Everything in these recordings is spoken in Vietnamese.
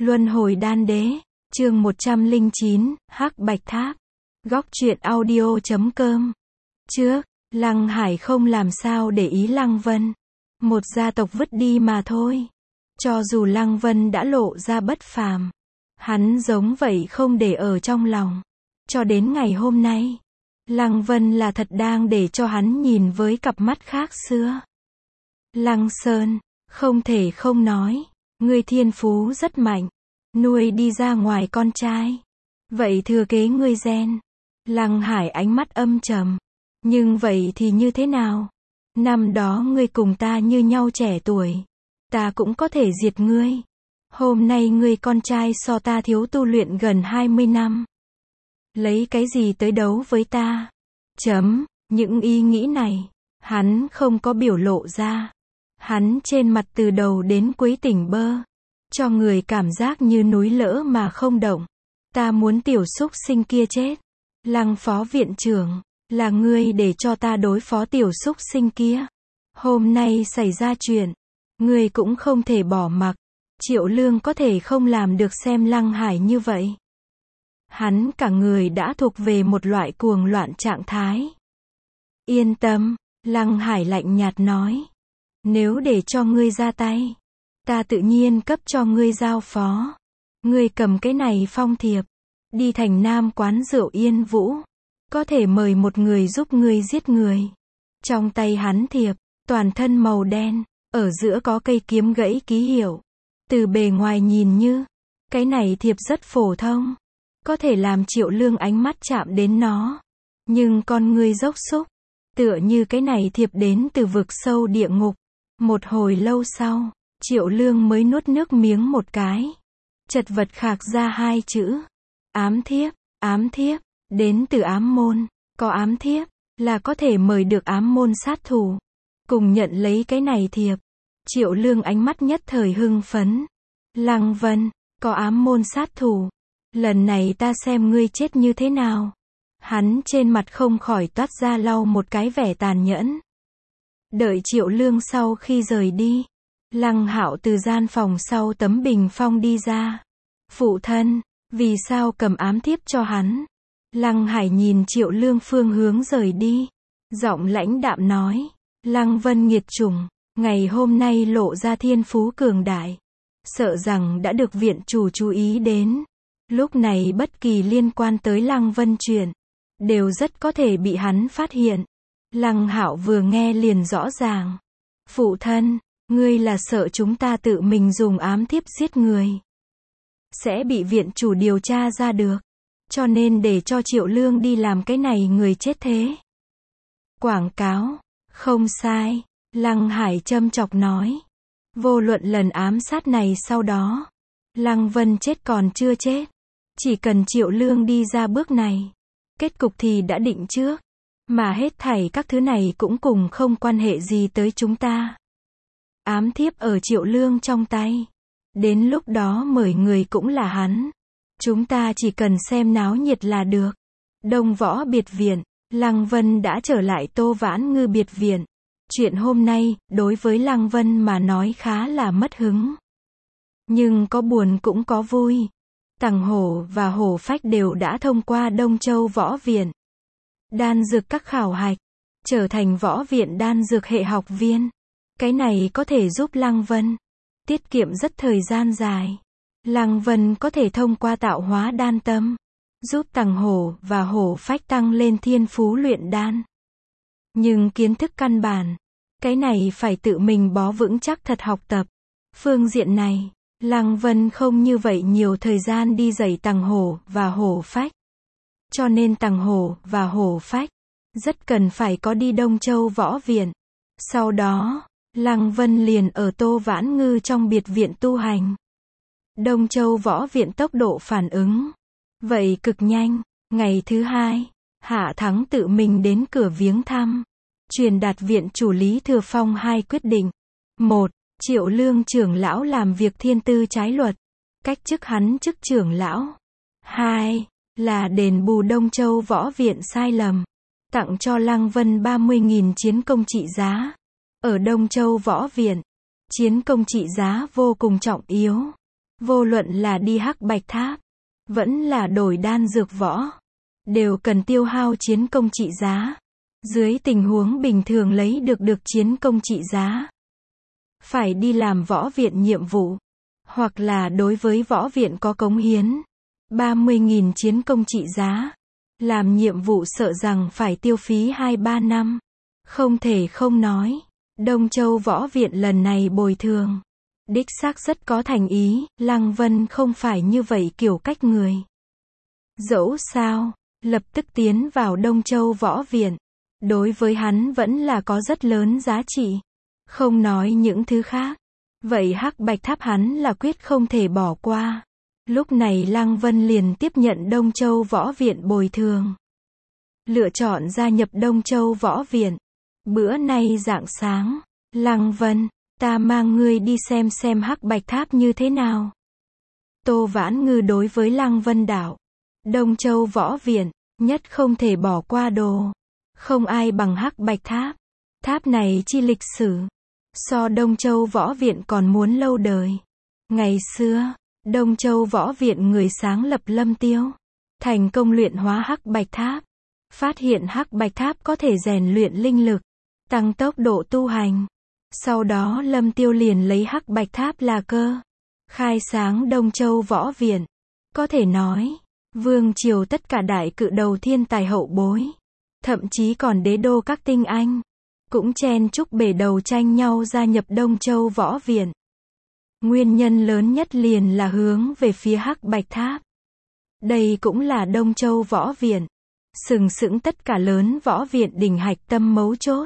Luân hồi đan đế, chương 109, Hắc Bạch Tháp. Góc truyện audio.com. Trước, Lăng Hải không làm sao để ý Lăng Vân. Một gia tộc vứt đi mà thôi. Cho dù Lăng Vân đã lộ ra bất phàm, hắn giống vậy không để ở trong lòng. Cho đến ngày hôm nay, Lăng Vân là thật đang để cho hắn nhìn với cặp mắt khác xưa. Lăng Sơn, không thể không nói, ngươi thiên phú rất mạnh, nuôi đi ra ngoài con trai. Vậy thừa kế ngươi gen. Lăng Hải ánh mắt âm trầm. Nhưng vậy thì như thế nào? Năm đó ngươi cùng ta như nhau trẻ tuổi. Ta cũng có thể diệt ngươi. Hôm nay ngươi con trai so ta thiếu tu luyện gần 20 năm. Lấy cái gì tới đấu với ta? Những ý nghĩ này, hắn không có biểu lộ ra. Hắn trên mặt từ đầu đến cuối tỉnh bơ, cho người cảm giác như núi lỡ mà không động. Ta muốn tiểu súc sinh kia chết. Lăng phó viện trưởng, là ngươi để cho ta đối phó tiểu súc sinh kia. Hôm nay xảy ra chuyện, ngươi cũng không thể bỏ mặc. Triệu Lương có thể không làm được xem Lăng Hải như vậy. Hắn cả người đã thuộc về một loại cuồng loạn trạng thái. Yên tâm, Lăng Hải lạnh nhạt nói. Nếu để cho ngươi ra tay, ta tự nhiên cấp cho ngươi giao phó. Ngươi cầm cái này phong thiệp, đi thành Nam quán rượu Yên Vũ. Có thể mời một người giúp ngươi giết người. Trong tay hắn thiệp, toàn thân màu đen, ở giữa có cây kiếm gãy ký hiệu. Từ bề ngoài nhìn như, cái này thiệp rất phổ thông. Có thể làm Triệu Lương ánh mắt chạm đến nó. Nhưng con ngươi dốc xúc, tựa như cái này thiệp đến từ vực sâu địa ngục. Một hồi lâu sau, Triệu Lương mới nuốt nước miếng một cái. Chật vật khạc ra hai chữ. Ám thiếp, đến từ ám môn. Có ám thiếp, là có thể mời được ám môn sát thủ. Cùng nhận lấy cái này thiệp. Triệu Lương ánh mắt nhất thời hưng phấn. Lăng Vân, có ám môn sát thủ. Lần này ta xem ngươi chết như thế nào. Hắn trên mặt không khỏi toát ra lau một cái vẻ tàn nhẫn. Đợi Triệu Lương sau khi rời đi, Lăng Hạo từ gian phòng sau tấm bình phong đi ra. Phụ thân, vì sao cầm ám thiếp cho hắn? Lăng Hải nhìn Triệu Lương phương hướng rời đi. Giọng lãnh đạm nói. Lăng Vân nghiệt chủng, ngày hôm nay lộ ra thiên phú cường đại. Sợ rằng đã được viện chủ chú ý đến. Lúc này bất kỳ liên quan tới Lăng Vân chuyện, đều rất có thể bị hắn phát hiện. Lăng Hạo vừa nghe liền rõ ràng. Phụ thân, ngươi là sợ chúng ta tự mình dùng ám thiếp giết người, sẽ bị viện chủ điều tra ra được. Cho nên để cho Triệu Lương đi làm cái này người chết thế. Quảng cáo, không sai, Lăng Hải châm chọc nói. Vô luận lần ám sát này sau đó, Lăng Vân chết còn chưa chết. Chỉ cần Triệu Lương đi ra bước này, kết cục thì đã định trước. Mà hết thảy các thứ này cũng cùng không quan hệ gì tới chúng ta. Ám thiếp ở Triệu Lương trong tay. Đến lúc đó mời người cũng là hắn. Chúng ta chỉ cần xem náo nhiệt là được. Đông Võ biệt viện, Lăng Vân đã trở lại Tô Vãn Ngư biệt viện. Chuyện hôm nay, đối với Lăng Vân mà nói khá là mất hứng. Nhưng có buồn cũng có vui. Tằng Hổ và Hổ Phách đều đã thông qua Đông Châu Võ Viện. Đan dược các khảo hạch, trở thành võ viện đan dược hệ học viên. Cái này có thể giúp Lăng Vân tiết kiệm rất thời gian dài. Lăng Vân có thể thông qua tạo hóa đan tâm, giúp Tằng Hổ và Hổ Phách tăng lên thiên phú luyện đan. Nhưng kiến thức căn bản, cái này phải tự mình bó vững chắc thật học tập. Phương diện này, Lăng Vân không như vậy nhiều thời gian đi dạy Tằng Hổ và Hổ Phách. Cho nên Tằng Hổ và Hổ Phách rất cần phải có đi Đông Châu Võ Viện. Sau đó, Lăng Vân liền ở Tô Vãn Ngư trong biệt viện tu hành. Đông Châu Võ Viện tốc độ phản ứng vậy cực nhanh. Ngày thứ hai, Hạ Thắng tự mình đến cửa viếng thăm, truyền đạt viện chủ Lý Thừa Phong hai quyết định. 1. Triệu Lương trưởng lão làm việc thiên tư trái luật, cách chức hắn chức trưởng lão. 2. Là đền bù Đông Châu Võ Viện sai lầm, tặng cho Lăng Vân 30.000 chiến công trị giá. Ở Đông Châu Võ Viện, chiến công trị giá vô cùng trọng yếu. Vô luận là đi Hắc Bạch Tháp, vẫn là đổi đan dược võ, đều cần tiêu hao chiến công trị giá. Dưới tình huống bình thường lấy được chiến công trị giá, phải đi làm võ viện nhiệm vụ, hoặc là đối với võ viện có cống hiến. 30.000 chiến công trị giá. Làm nhiệm vụ sợ rằng phải tiêu phí 2-3 năm. Không thể không nói, Đông Châu Võ Viện lần này bồi thường. Đích xác rất có thành ý, Lăng Vân không phải như vậy kiểu cách người. Dẫu sao, lập tức tiến vào Đông Châu Võ Viện, đối với hắn vẫn là có rất lớn giá trị. Không nói những thứ khác, vậy Hắc Bạch Tháp hắn là quyết không thể bỏ qua. Lúc này Lăng Vân liền tiếp nhận Đông Châu Võ Viện bồi thường. Lựa chọn gia nhập Đông Châu Võ Viện. Bữa nay rạng sáng, Lăng Vân, ta mang ngươi đi xem Hắc Bạch Tháp như thế nào. Tô Vãn Ngư đối với Lăng Vân đạo. Đông Châu Võ Viện, nhất không thể bỏ qua đồ. Không ai bằng Hắc Bạch Tháp. Tháp này chi lịch sử, so Đông Châu Võ Viện còn muốn lâu đời. Ngày xưa, Đông Châu Võ Viện người sáng lập Lâm Tiêu, thành công luyện hóa Hắc Bạch Tháp. Phát hiện Hắc Bạch Tháp có thể rèn luyện linh lực, tăng tốc độ tu hành. Sau đó Lâm Tiêu liền lấy Hắc Bạch Tháp là cơ, khai sáng Đông Châu Võ Viện. Có thể nói, vương triều tất cả đại cự đầu thiên tài hậu bối, thậm chí còn đế đô các tinh anh, cũng chen chúc bể đầu tranh nhau gia nhập Đông Châu Võ Viện. Nguyên nhân lớn nhất liền là hướng về phía Hắc Bạch Tháp. Đây cũng là Đông Châu Võ Viện, sừng sững tất cả lớn võ viện đỉnh hạch tâm mấu chốt.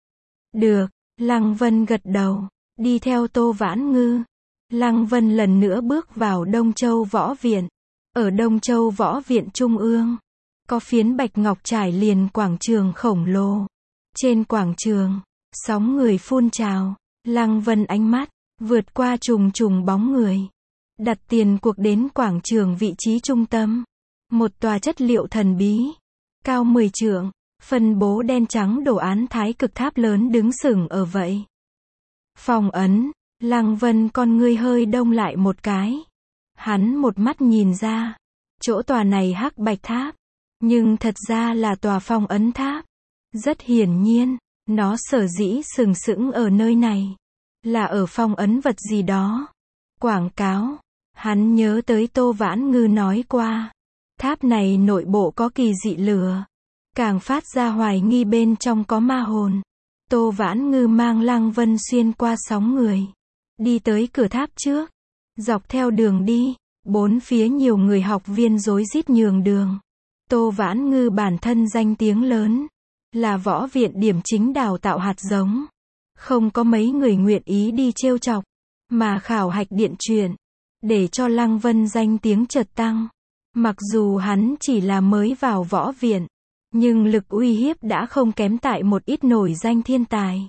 Được, Lăng Vân gật đầu, đi theo Tô Vãn Ngư. Lăng Vân lần nữa bước vào Đông Châu Võ Viện. Ở Đông Châu Võ Viện Trung ương, có phiến bạch ngọc trải liền quảng trường khổng lồ. Trên quảng trường, sóng người phun trào. Lăng Vân ánh mắt vượt qua trùng trùng bóng người, đặt tiền cuộc đến quảng trường vị trí trung tâm. Một tòa chất liệu thần bí, cao 10 trượng, phân bố đen trắng đồ án thái cực tháp lớn đứng sừng ở vậy. Phong ấn, Lăng Vân con ngươi hơi đông lại một cái. Hắn một mắt nhìn ra, chỗ tòa này Hắc Bạch Tháp, nhưng thật ra là tòa phong ấn tháp. Rất hiển nhiên, nó sở dĩ sừng sững ở nơi này, là ở phong ấn vật gì đó. Quảng cáo, hắn nhớ tới Tô Vãn Ngư nói qua, tháp này nội bộ có kỳ dị lửa, càng phát ra hoài nghi bên trong có ma hồn. Tô Vãn Ngư mang Lăng Vân xuyên qua sóng người, đi tới cửa tháp trước, dọc theo đường đi, bốn phía nhiều người học viên rối rít nhường đường. Tô Vãn Ngư bản thân danh tiếng lớn, là võ viện điểm chính đào tạo hạt giống. Không có mấy người nguyện ý đi trêu chọc, mà khảo hạch điện truyền, để cho Lăng Vân danh tiếng chợt tăng. Mặc dù hắn chỉ là mới vào võ viện, nhưng lực uy hiếp đã không kém tại một ít nổi danh thiên tài.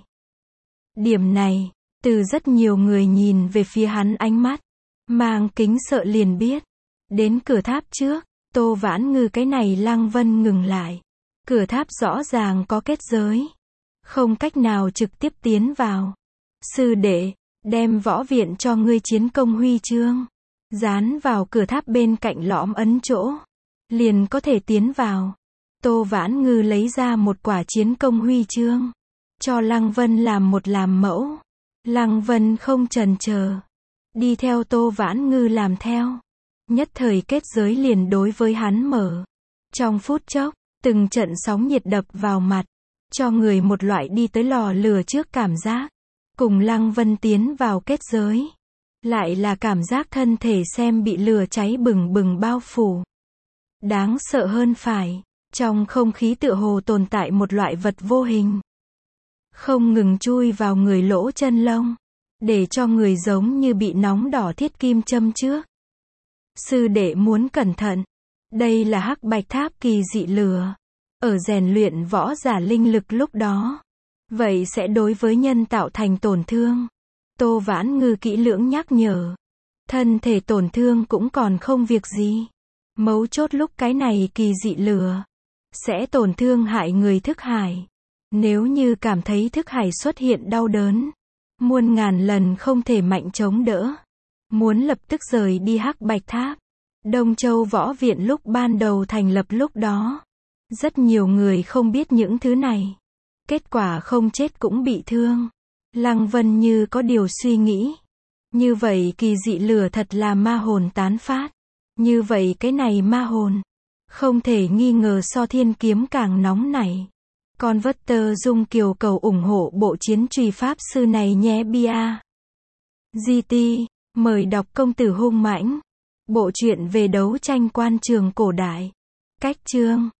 Điểm này, từ rất nhiều người nhìn về phía hắn ánh mắt, mang kính sợ liền biết. Đến cửa tháp trước, Tô Vãn Ngư cái này Lăng Vân ngừng lại. Cửa tháp rõ ràng có kết giới, không cách nào trực tiếp tiến vào. Sư đệ, đem võ viện cho ngươi chiến công huy chương, dán vào cửa tháp bên cạnh lõm ấn chỗ, liền có thể tiến vào. Tô Vãn Ngư lấy ra một quả chiến công huy chương, cho Lăng Vân làm mẫu. Lăng Vân không chần chờ, đi theo Tô Vãn Ngư làm theo. Nhất thời kết giới liền đối với hắn mở. Trong phút chốc, từng trận sóng nhiệt đập vào mặt, cho người một loại đi tới lò lửa trước cảm giác. Cùng Lăng Vân tiến vào kết giới, lại là cảm giác thân thể xem bị lửa cháy bừng bừng bao phủ. Đáng sợ hơn phải, trong không khí tựa hồ tồn tại một loại vật vô hình, không ngừng chui vào người lỗ chân lông, để cho người giống như bị nóng đỏ thiết kim châm trước. Sư đệ muốn cẩn thận, đây là Hắc Bạch Tháp kỳ dị lửa, ở rèn luyện võ giả linh lực lúc đó, vậy sẽ đối với nhân tạo thành tổn thương. Tô Vãn Ngư kỹ lưỡng nhắc nhở, thân thể tổn thương cũng còn không việc gì, mấu chốt lúc cái này kỳ dị lửa sẽ tổn thương hại người thức hải. Nếu như cảm thấy thức hải xuất hiện đau đớn, muôn ngàn lần không thể mạnh chống đỡ. muốn lập tức rời đi Hắc Bạch Tháp. Đông Châu Võ Viện lúc ban đầu thành lập lúc đó, rất nhiều người không biết những thứ này. Kết quả không chết cũng bị thương. Lăng Vân như có điều suy nghĩ. Như vậy kỳ dị lửa thật là ma hồn tán phát. Như vậy cái này ma hồn, không thể nghi ngờ so thiên kiếm càng nóng nảy. Con vất tơ dung kiều cầu ủng hộ bộ chiến truy pháp sư này nhé bia. GT, mời đọc Công tử hung mãnh. Bộ truyện về đấu tranh quan trường cổ đại. Cách chương